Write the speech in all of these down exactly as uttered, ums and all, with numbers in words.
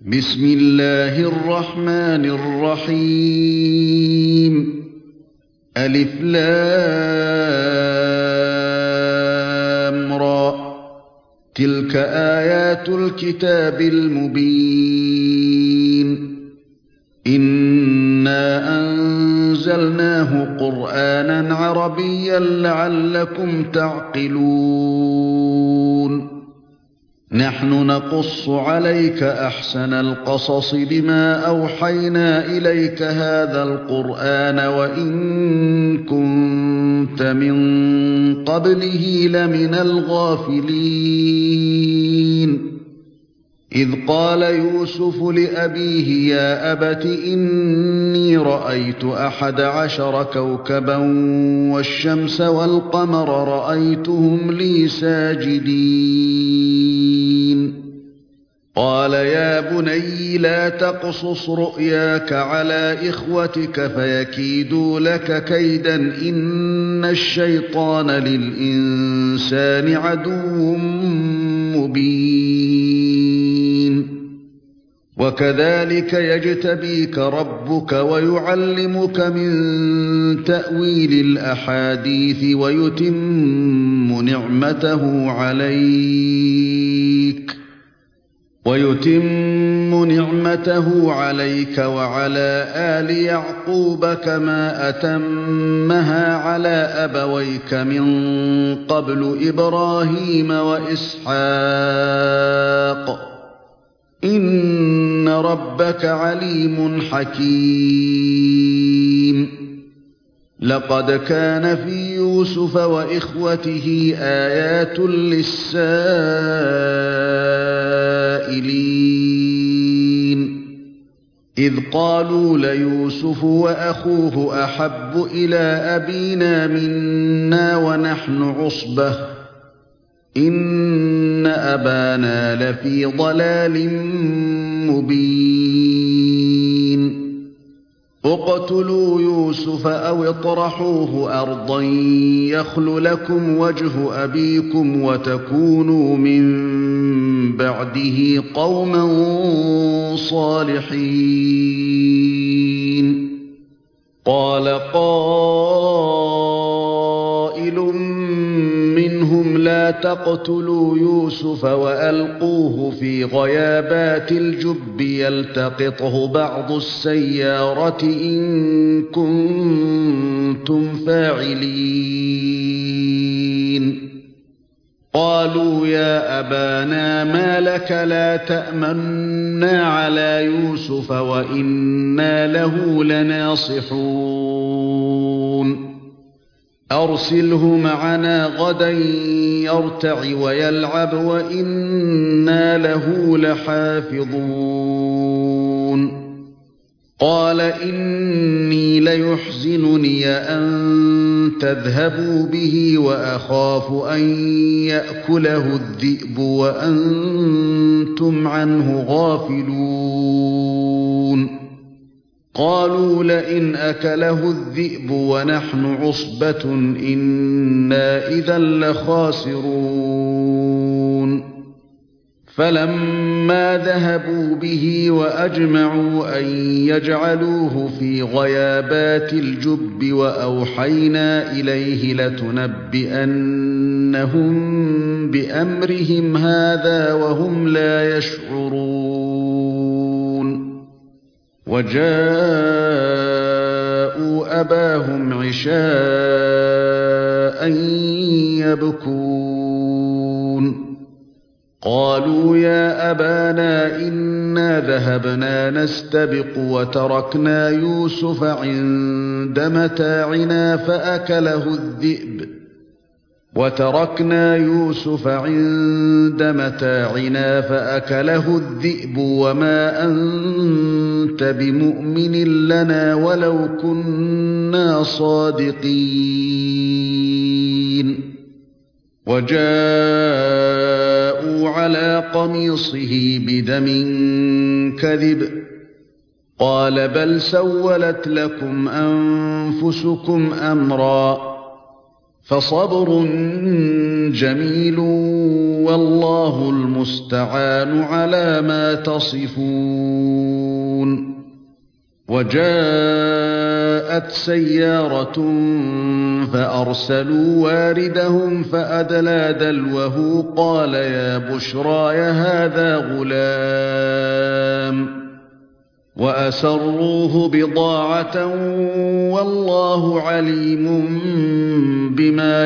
بسم الله الرحمن الرحيم ألف لام را تلك آيات الكتاب المبين إنا أنزلناه قرآنا عربيا لعلكم تعقلون نحن نقص عليك أحسن القصص بما أوحينا إليك هذا القرآن وإن كنت من قبله لمن الغافلين إذ قال يوسف لأبيه يا أبت إني رأيت أحد عشر كوكبا والشمس والقمر رأيتهم لي ساجدين قال يا بني لا تقصص رؤياك على إخوتك فيكيدوا لك كيدا إن الشيطان للإنسان عدو مبين وكذلك يجتبيك ربك ويعلمك من تأويل الأحاديث ويتم نعمته عليك ويتم نعمته عليك وعلى آل يعقوب كما أتمها على أبويك من قبل إبراهيم وإسحاق إن ربك عليم حكيم لقد كان في يوسف وإخوته آيات للسائلين إذ قالوا ليوسف وأخوه أحب إلى أبينا منا ونحن عصبة إن أبانا لفي ضلال مبين اقتلوا يوسف أو اطرحوه أرضا يخل لكم وجه أبيكم وتكونوا من بعده قوما صالحين قال قائل منهم لا تقتلوا يوسف وألقوه في غيابات الجب يلتقطه بعض السيارة إن كنتم فاعلين قالوا يا أبانا ما لك لا تأمنا على يوسف وإنا له لناصحون أرسله معنا غدا يرتع ويلعب وإنا له لحافظون قال إني ليحزنني أن تذهبوا به وأخاف أن يأكله الذئب وأنتم عنه غافلون قالوا لئن أكله الذئب ونحن عصبة إنا إذا لخاسرون فلما ذهبوا به وأجمعوا أن يجعلوه في غيابات الجب وأوحينا إليه لتنبئنهم بأمرهم هذا وهم لا يشعرون وجاءوا أباهم عشاء يبكون قالوا يا أبانا إنا ذهبنا نستبق وتركنا يوسف عند متاعنا فأكله الذئب وتركنا يوسف عند متاعنا فأكله الذئب وما أنت بمؤمن لنا ولو كنا صادقين وجاءوا على قميصه بدم كذب قال بل سولت لكم أنفسكم أمرا فصبر جميل والله المستعان على ما تصفون. وجاءت سيارة فأرسلوا واردهم فأدلى دلوه قال يا بشراي هذا غلام وأسروه بضاعة والله عليم بما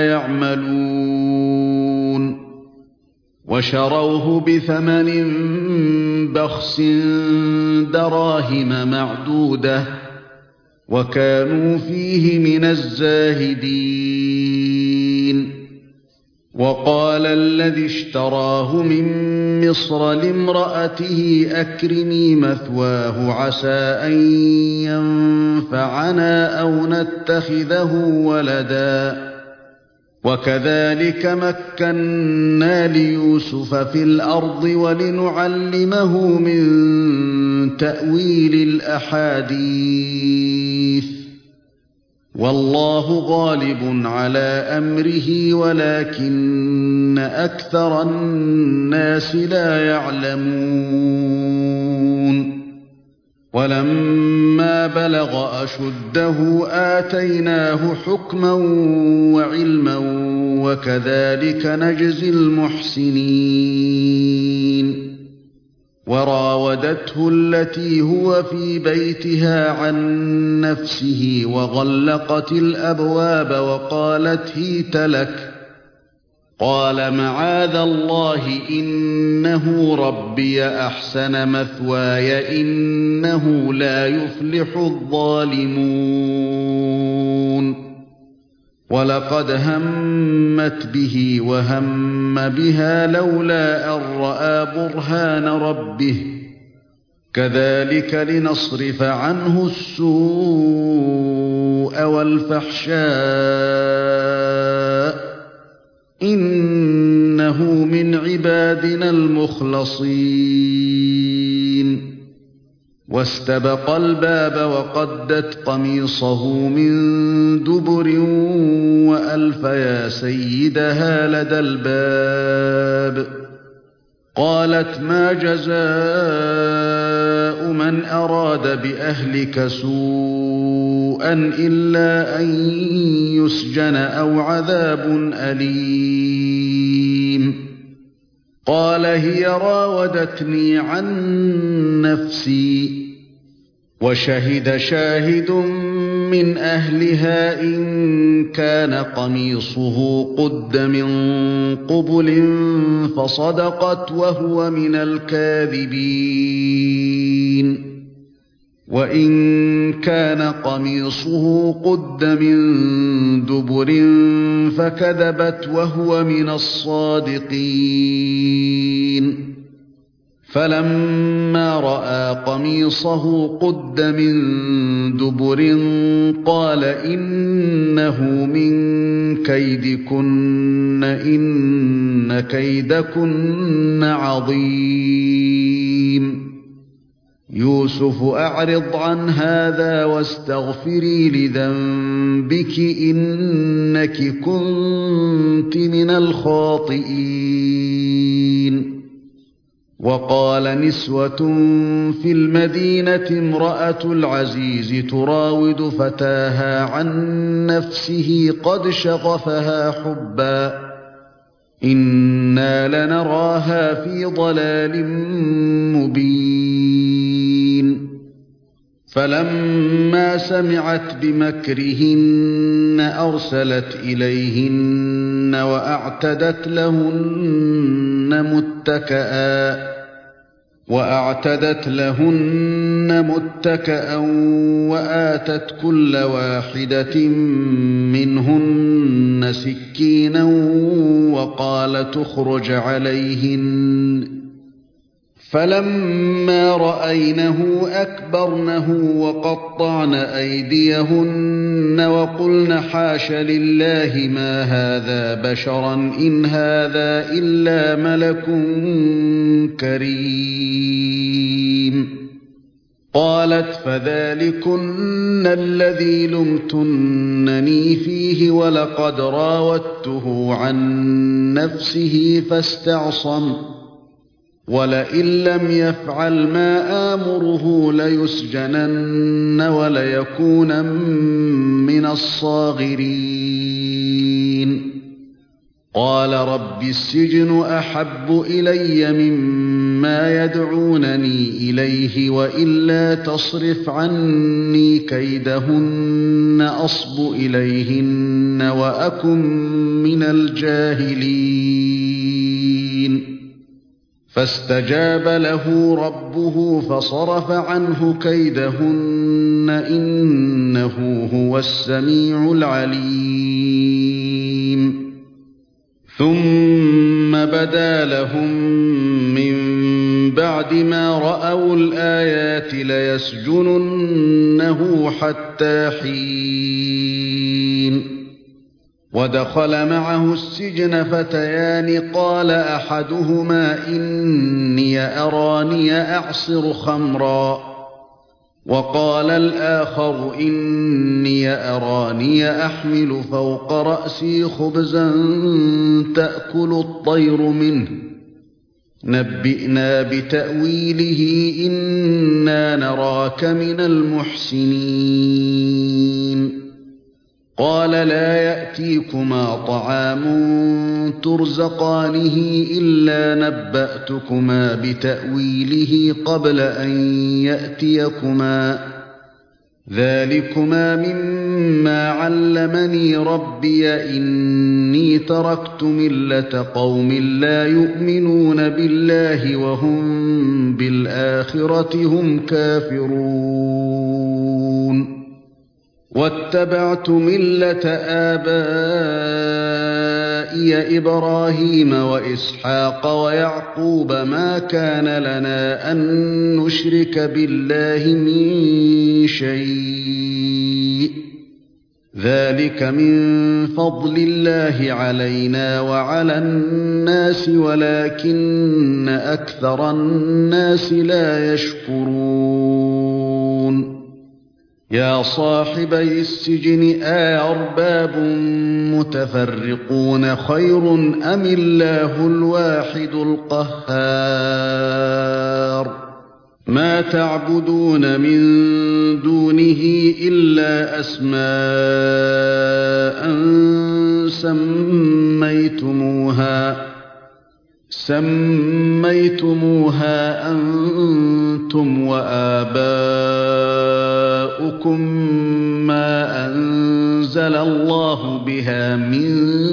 يعملون. وشروه بثمن بخس دراهم معدودة وكانوا فيه من الزاهدين. وقال الذي اشتراه من مصر لامرأته أكرمي مثواه عسى أن ينفعنا أو نتخذه ولدا. وكذلك مكنا ليوسف في الأرض ولنعلمه من تأويل الأحاديث والله غالب على أمره ولكن أكثر الناس لا يعلمون. ولما بلغ أشده آتيناه حكما وعلما وكذلك نجزي المحسنين. وراودته التي هو في بيتها عن نفسه وغلقت الأبواب وقالت هيت لك قال معاذ الله إنه ربي أحسن مثواي إنه لا يفلح الظالمون. ولقد همت به وهم بها لولا أن رأى برهان ربه كذلك لنصرف عنه السوء والفحشاء إنه من عبادنا المخلصين. واستبق الباب وقدت قميصه من دبر وألف يا سيدها لدى الباب. قالت ما جزاء من أراد بأهلك سوءا إلا أن يسجن أو عذاب أليم. قال هي راودتني عن نفسي. وشهد شاهد من أهلها إن كان قميصه قد من قبل فصدقت وهو من الكاذبين. وإن كان قميصه قد من دبر فكذبت وهو من الصادقين. فلما رأى قميصه قد من دبر قال إنه من كيدكن إن كيدكن عظيم. يوسف أعرض عن هذا واستغفري لذنبك إنك كنت من الخاطئين. وقال نسوة في المدينة امرأة العزيز تراود فتاها عن نفسه قد شغفها حبا إنا لنراها في ضلال مبين. فلما سمعت بمكرهن أرسلت إليهن وأعتدت لهن متكئا وأعتدت لهن متكئا وآتت كل واحدة منهن سكينا وقالت اخرج عليهن. فلما رأينه أكبرنه وقطعن أيديهن وقلن حاش لله ما هذا بشرا إن هذا إلا ملك كريم. قالت فذلكن الذي لمتنني فيه ولقد راودته عن نفسه فاستعصم ولئن لم يفعل ما آمره ليسجنن وليكونن من الصاغرين قال رب السجن أحب إلي مما يدعونني إليه وإلا تصرف عني كيدهن أصب إليهن وأكن من الجاهلين فاستجاب له ربه فصرف عنه كيدهن إنه هو السميع العليم ثم بدا لهم من بعد ما رأوا الآيات ليسجننه حتى حين ودخل معه السجن فتيان قال أحدهما إني أراني أعصر خمرا وقال الآخر إني أراني أحمل فوق رأسي خبزا تأكل الطير منه نبئنا بتأويله إنا نراك من المحسنين قال لا يأتيكما طعام ترزقانه إلا نبأتكما بتأويله قبل أن يأتيكما ذلكما مما علمني ربي إني تركت ملة قوم لا يؤمنون بالله وهم بالآخرة هم كافرون واتبعت ملة آبائي إبراهيم وإسحاق ويعقوب ما كان لنا أن نشرك بالله من شيء ذلك من فضل الله علينا وعلى الناس ولكن أكثر الناس لا يشكرون يا صاحبي السجن أأرباب متفرقون خير أم الله الواحد القهار ما تعبدون من دونه إلا أسماء سميتموها سميتموها أنتم وآباؤكم ما أنزل الله بها من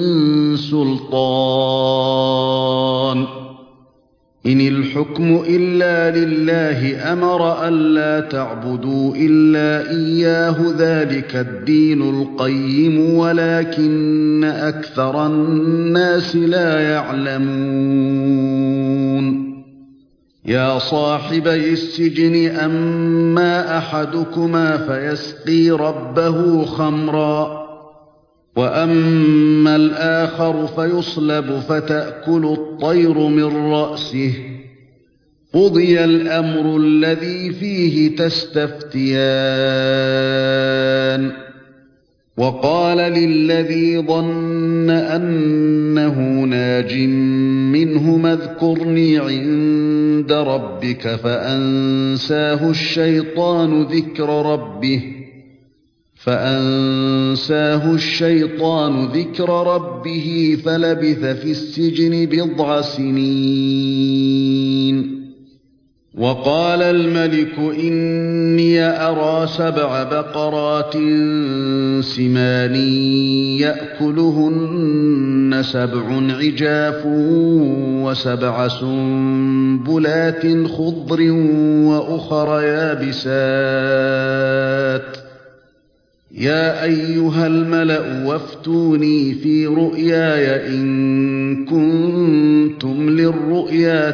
سلطان إن الحكم إلا لله أمر ألا تعبدوا إلا إياه ذلك الدين القيم ولكن أكثر الناس لا يعلمون يا صاحبي السجن أما أحدكما فيسقي ربه خمرا وأما الآخر فيصلب فتأكل الطير من رأسه قضي الأمر الذي فيه تستفتيان وقال للذي ظن أنه ناج منهما اذكرني عند ربك فأنساه الشيطان ذكر ربه فأنساه الشيطان ذكر ربه فلبث في السجن بضع سنين وقال الملك إني أرى سبع بقرات سمان يأكلهن سبع عجاف وسبع سنبلات خضر وأخر يابسات يا أيها الملأ وافتوني في رؤياي إن كنتم للرؤيا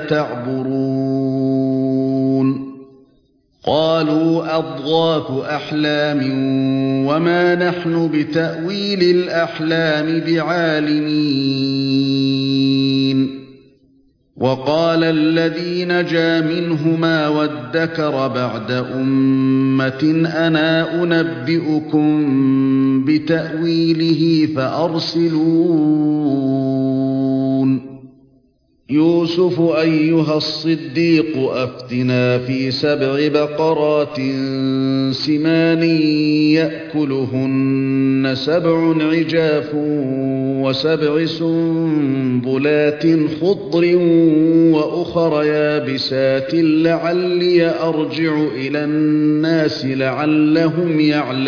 تعبرون قالوا أضغاث أحلام وما نحن بتأويل الأحلام بعالمين وقال الذي نجا منهما وادكر بعد أمة أنا أنبئكم بتأويله فأرسلون يوسف أيها الصديق أفتنا في سبع بقرات سمان يأكلهن سبع عجاف وسبع سنبلات خضر وأخر يابسات لعلي أرجع إلى الناس لعلهم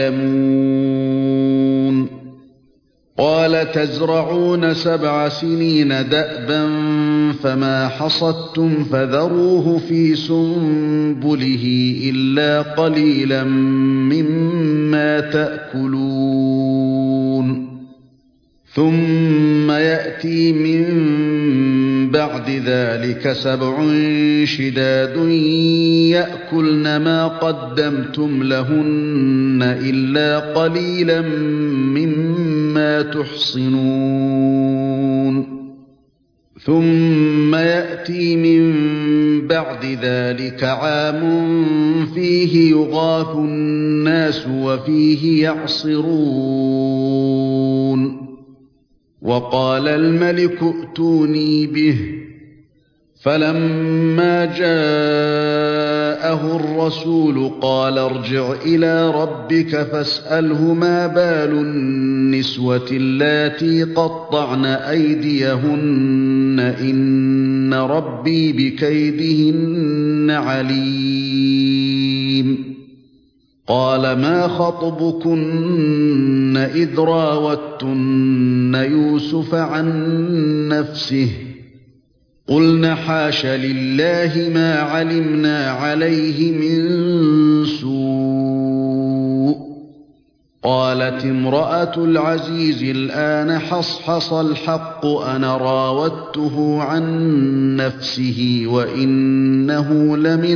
يعلمون قال تزرعون سبع سنين دأبا فما حصدتم فذروه في سنبله إلا قليلا مما تأكلون ثم يأتي من بعد ذلك سبع شداد يأكلن ما قدمتم لهن إلا قليلا مما تحصنون ثم يأتي من بعد ذلك عام فيه يغاث الناس وفيه يعصرون وقال الملك ائتوني به فلما جاءه الرسول قال ارجع إلى ربك فاسأله ما بال النسوة اللاتي قطعن أيديهن إن ربي بكيدهن عليم قال ما خطبكن إذ راوتن يوسف عن نفسه قلن حاش لله ما علمنا عليه من سوء قالت امرأة العزيز الآن حصحص الحق أنا راودته عن نفسه وإنه لمن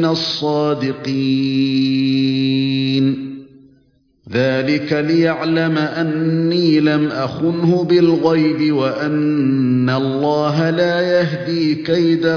الصادقين ذلك ليعلم أني لم أخنه بالغيب وأن الله لا يهدي كيد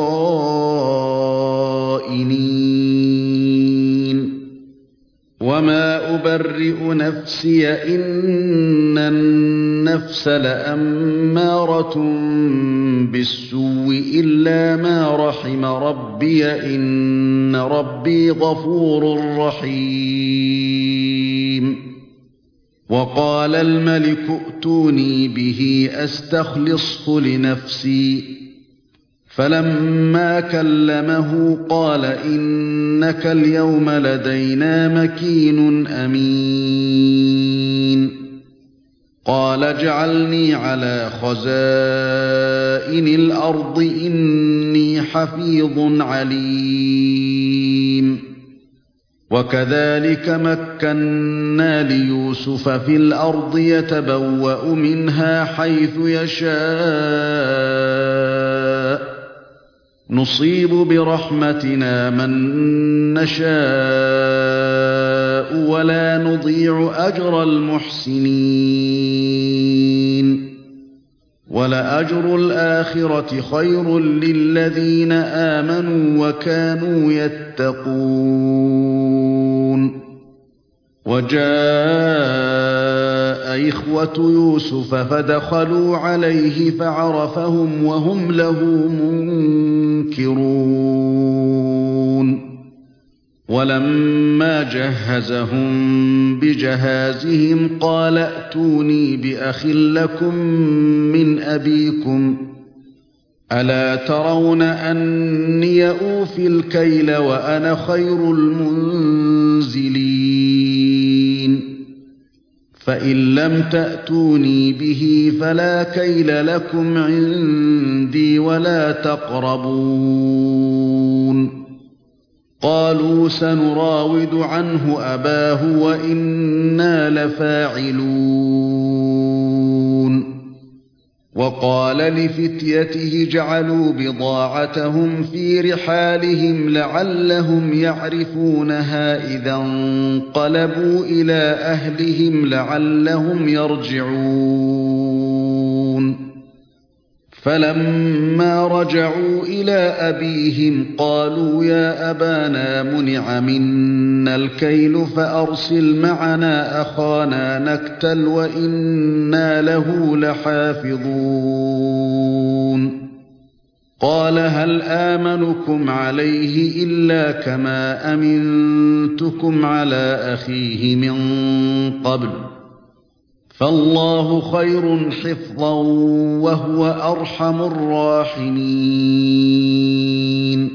الخائنين وما أبرئ نفسي إن النفس لأمارة بالسوء إلا ما رحم ربي إن ربي غفور رحيم وقال الملك ائتوني به أستخلصه لنفسي فلما كلمه قال إنك اليوم لدينا مكين أمين قال اجعلني على خزائن الأرض إني حفيظ عليم وكذلك مكنا ليوسف في الأرض يتبوأ منها حيث يشاء نصيب برحمتنا من نشاء ولا نضيع أجر المحسنين ولأجر الآخرة خير للذين آمنوا وكانوا يتقون وجاء إخوة يوسف فدخلوا عليه فعرفهم وهم له منكرون ولما جهزهم بجهازهم قال ائتوني بأخ لكم من أبيكم ألا ترون أني أوفي الكيل وأنا خير المنزلين فإن لم تأتوني به فلا كيل لكم عندي ولا تقربون قالوا سنراود عنه أباه وإنا لفاعلون وقال لفتيته جعلوا بضاعتهم في رحالهم لعلهم يعرفونها إذا انقلبوا إلى أهلهم لعلهم يرجعون فلما رجعوا إلى أبيهم قالوا يا أبانا منع منا الكيل فأرسل معنا أخانا نكتل وإنا له لحافظون قال هل آمنكم عليه إلا كما أمنتكم على أخيه من قبل فالله خير حفظا وهو أرحم الراحمين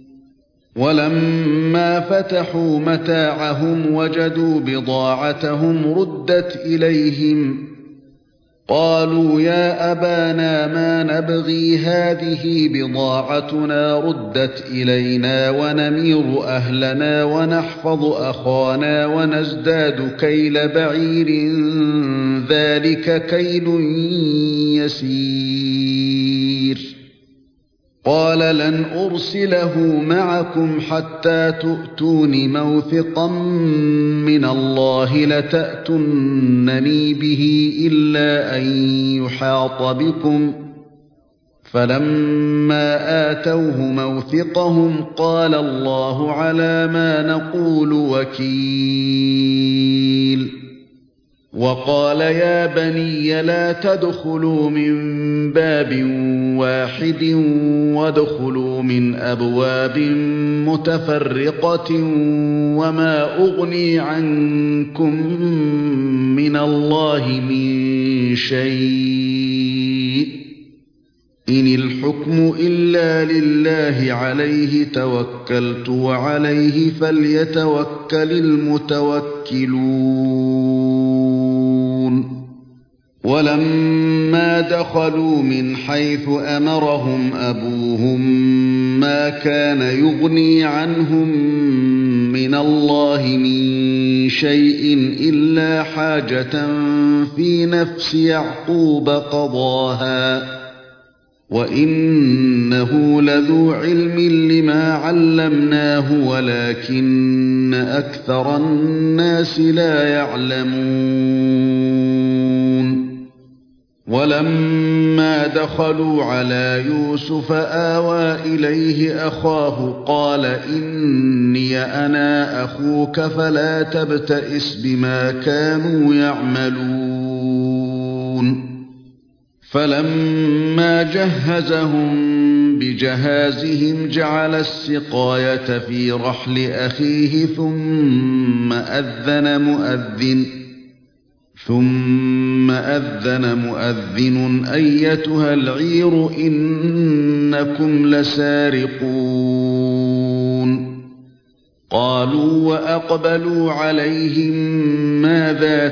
ولما فتحوا متاعهم وجدوا بضاعتهم ردت إليهم قالوا يا أبانا ما نبغي هذه بضاعتنا ردت إلينا ونمير أهلنا ونحفظ أخانا ونزداد كيل بعير ذلك كيل يسير قال لن أرسله معكم حتى تؤتون موثقا من الله لتأتونني به إلا أن يحاط بكم فلما آتوه موثقهم قال الله على ما نقول وكيل وقال يا بني لا تدخلوا من باب واحد وادخلوا من أبواب متفرقة وما أغني عنكم من الله من شيء إن الحكم إلا لله عليه توكلت وعليه فليتوكل المتوكلون ولما دخلوا من حيث أمرهم أبوهم ما كان يغني عنهم من الله من شيء إلا حاجة في نفس يعقوب قضاها وإنه لذو علم لما علمناه ولكن أكثر الناس لا يعلمون ولما دخلوا على يوسف آوى إليه أخاه قال إني أنا أخوك فلا تبتئس بما كانوا يعملون فلما جهزهم بجهازهم جعل السقاية في رحل أخيه ثم أذن مؤذن ثم أذن مؤذن أيتها العير إنكم لسارقون قالوا وأقبلوا عليهم ماذا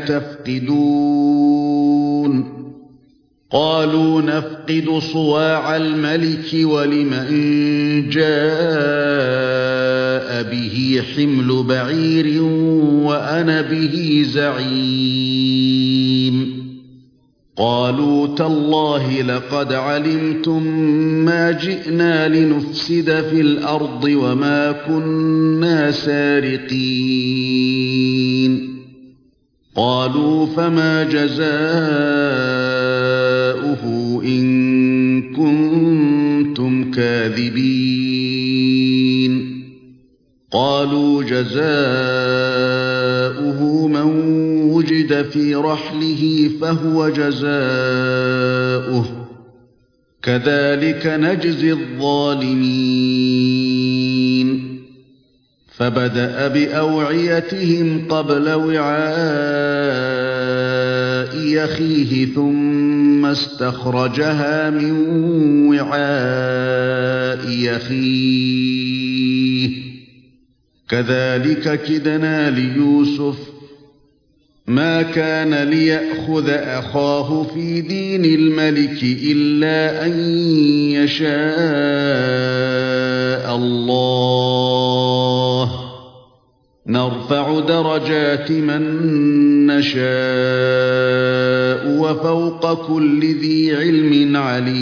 تفقدون قالوا نفقد صواع الملك ولمن جاء به حمل بعير وأنا به زعيم قالوا تالله لقد علمتم ما جئنا لنفسد في الأرض وما كنا سارقين قالوا فما جزاؤه إن كنتم كاذبين قالوا جزاؤه من وجد في رحله فهو جزاؤه كذلك نجزي الظالمين فبدأ بأوعيتهم قبل وعاء أخيه ثم استخرجها من وعاء أخيه كذلك كدنا ليوسف ما كان ليأخذ أخاه في دين الملك إلا أن يشاء الله نرفع درجات من نشاء وفوق كل ذي علم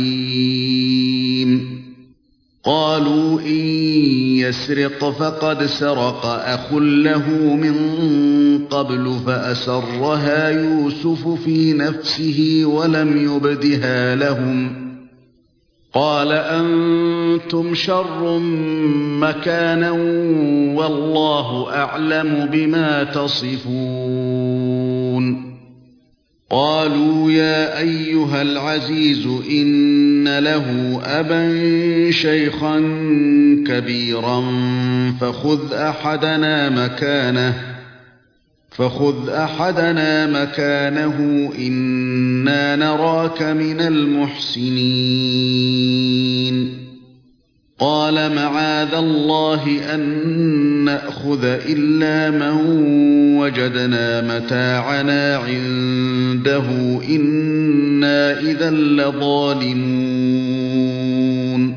عليم قالوا إن يسرق فقد سرق أخ له من قبل فأسرها يوسف في نفسه ولم يبدها لهم قال أنتم شر مكانا والله أعلم بما تصفون قالوا يا أيها العزيز إن له أبا شيخا كبيرا فخذ أحدنا مكانه فخذ أحدنا مكانه إنا نراك من المحسنين قال معاذ الله أن نأخذ إلا من وجدنا متاعنا عنده إنا إذا لظالمون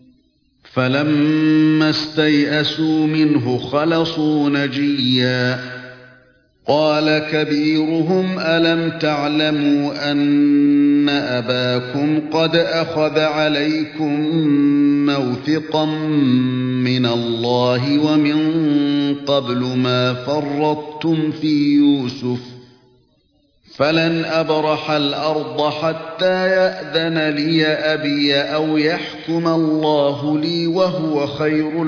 فلما استيئسوا منه خلصوا نجيا قال كبيرهم ألم تعلموا أن أباكم قد أخذ عليكم موثقا من الله ومن قبل ما فرطتم في يوسف فلن أبرح الأرض حتى يأذن لي أبي أو يحكم الله لي وهو خير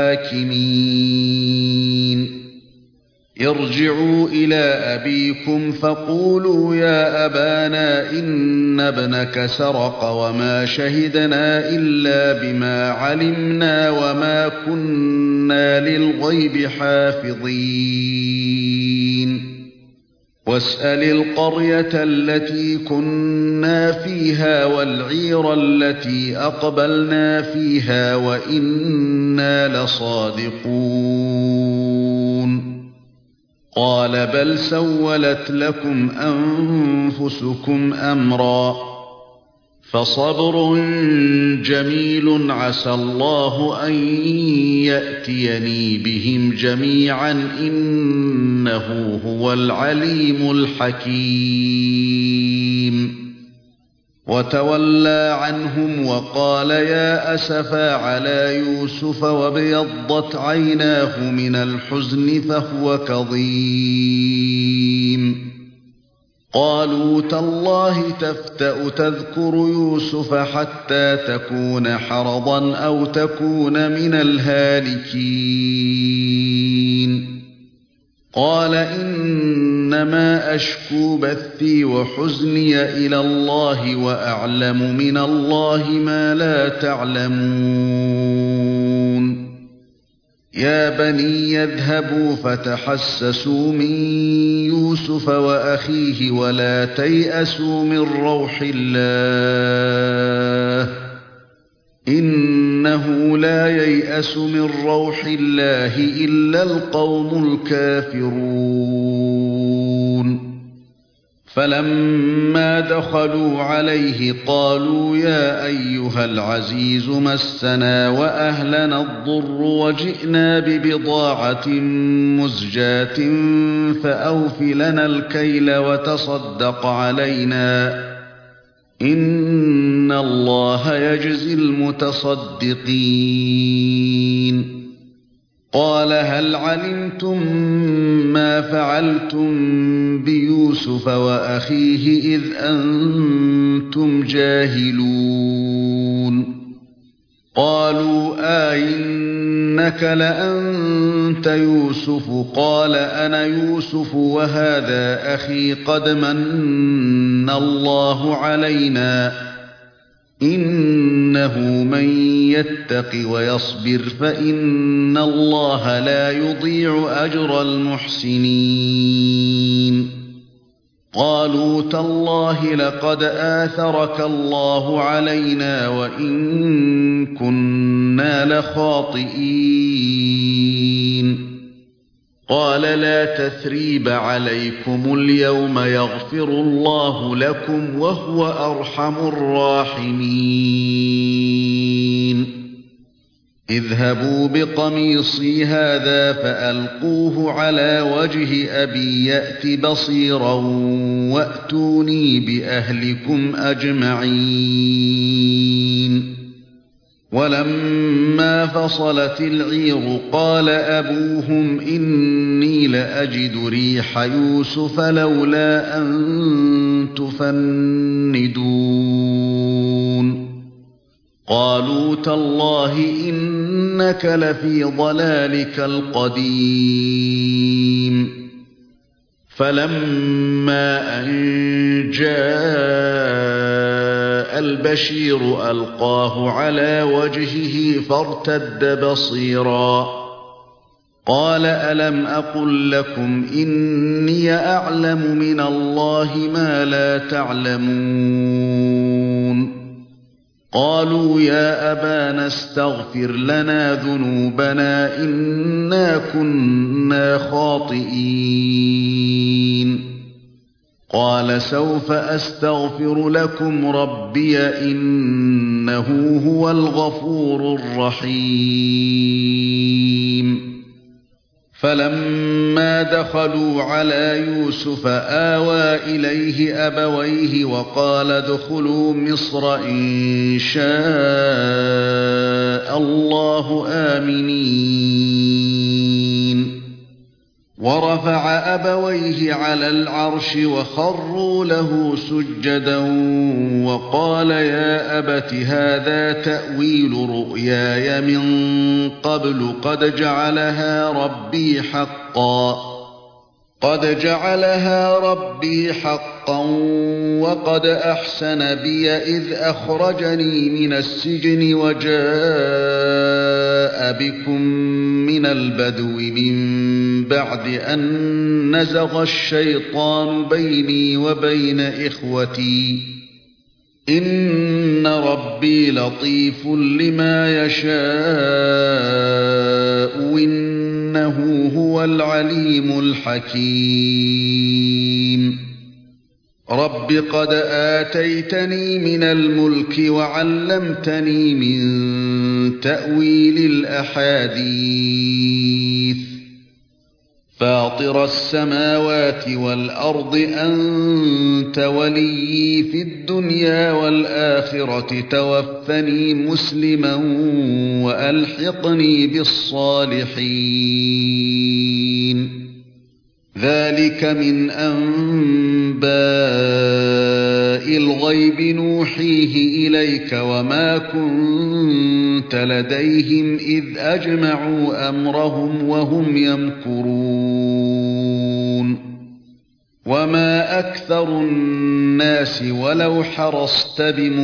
الحاكمين ارجعوا إلى أبيكم فقولوا يا أبانا إن ابنك سرق وما شهدنا إلا بما علمنا وما كنا للغيب حافظين واسأل القرية التي كنا فيها والعير التي أقبلنا فيها وإنا لصادقون قال بل سولت لكم أنفسكم أمرا فصبر جميل عسى الله أن يأتيني بهم جميعا إنه هو العليم الحكيم وتولى عنهم وقال يا أسفا على يوسف وابيضت عيناه من الحزن فهو كظيم قالوا تالله تفتأ تذكر يوسف حتى تكون حرضا أو تكون من الهالكين قال إنما أشكو بثي وحزني إلى الله وأعلم من الله ما لا تعلمون يا بني يذهبوا فتحسسوا من يوسف وأخيه ولا تيأسوا من روح الله إنه لا ييأس من روح الله إلا القوم الكافرون فلما دخلوا عليه قالوا يا أيها العزيز مسنا وأهلنا الضر وجئنا ببضاعة مزجاة فأوف لنا الكيل وتصدق علينا إن الله يجزي المتصدقين قال هل علمتم ما فعلتم بيوسف وأخيه إذ أنتم جاهلون قالوا آئنك لأنت يوسف قال أنا يوسف وهذا أخي قد من الله علينا إنه من يتق ويصبر فإن الله لا يضيع أجر المحسنين قالوا تالله لقد آثرك الله علينا وإن كنا لخاطئين قال لا تثريب عليكم اليوم يغفر الله لكم وهو أرحم الراحمين اذهبوا بقميصي هذا فألقوه على وجه أبي يأت بصيرا وأتوني بأهلكم أجمعين ولما فصلت العير قال أبوهم إني لأجد ريح يوسف لولا أن تفندون قالوا تالله إنك لفي ضلالك القديم فلما أن جاء البشير ألقاه على وجهه فارتد بصيرا قال ألم أقل لكم إني أعلم من الله ما لا تعلمون قالوا يا أبانا استغفر لنا ذنوبنا إنا كنا خاطئين قال سوف أستغفر لكم ربي إنه هو الغفور الرحيم فلما دخلوا على يوسف آوى إليه أبويه وقال ادخلوا مصر إن شاء الله آمنين ورفع أبويه على العرش وخروا له سجدا وقال يا أبت هذا تأويل رؤياي من قبل قد جعلها ربي حقا قد جعلها ربي حقا وقد أحسن بي إذ أخرجني من السجن وجاء بكم من البدو من بعد أن نزغ الشيطان بيني وبين إخوتي إن ربي لطيف لما يشاء إنه هو العليم الحكيم رب قد آتيتني من الملك وعلمتني من تأويل الأحاديث فاطر السماوات والأرض أنت وليي في الدنيا والآخرة توفني مسلما وألحقني بالصالحين ذلك من أنباء الغيب نوحيه إليك وما كنت لديهم إذ أجمعوا أمرهم وهم يمكرون وما أكثر الناس ولو حرصت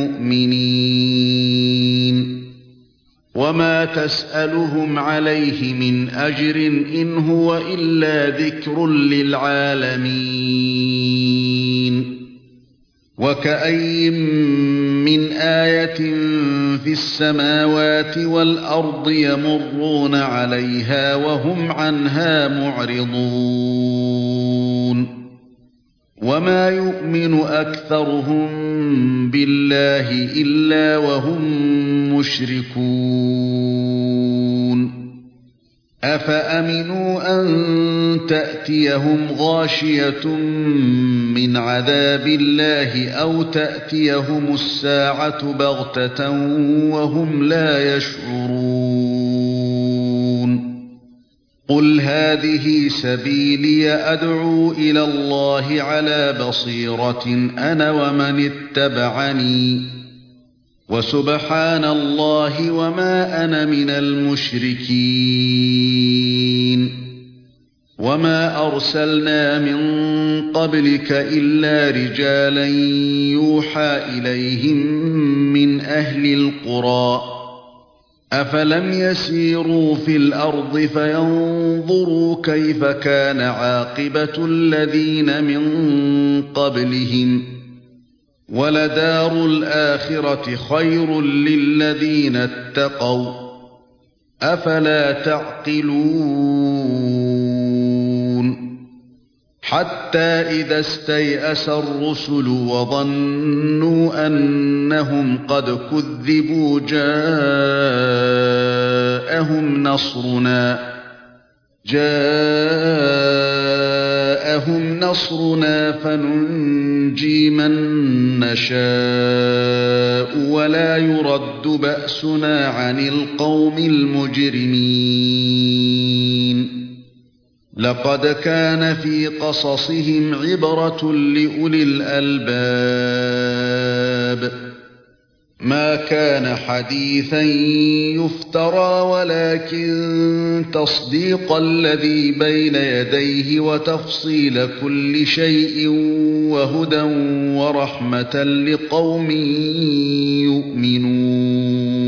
بمؤمنين وما تسألهم عليه من أجر إن هو إلا ذكر للعالمين وكأي من آية في السماوات والأرض يمرون عليها وهم عنها معرضون وما يؤمن أكثرهم بالله إلا وهم مشركون أفأمنوا أن تأتيهم غاشية من عذاب الله أو تأتيهم الساعة بغتة وهم لا يشعرون قل هذه سبيلي أدعو إلى الله على بصيرة أنا ومن اتبعني وسبحان الله وما أنا من المشركين وما أرسلنا من قبلك إلا رجالا يوحى إليهم من أهل القرى أفلم يسيروا في الأرض فينظروا كيف كان عاقبة الذين من قبلهم ولدار الآخرة خير للذين اتقوا أفلا تعقلون حتى إذا استيأس الرسل وظنوا أنهم قد كذبوا جاءهم نصرنا جاءهم نصرنا فننجي من نشاء ولا يرد بأسنا عن القوم المجرمين لقد كان في قصصهم عبرة لأولي الألباب ما كان حديثا يفترى ولكن تصديق الذي بين يديه وتفصيل كل شيء وهدى ورحمة لقوم يؤمنون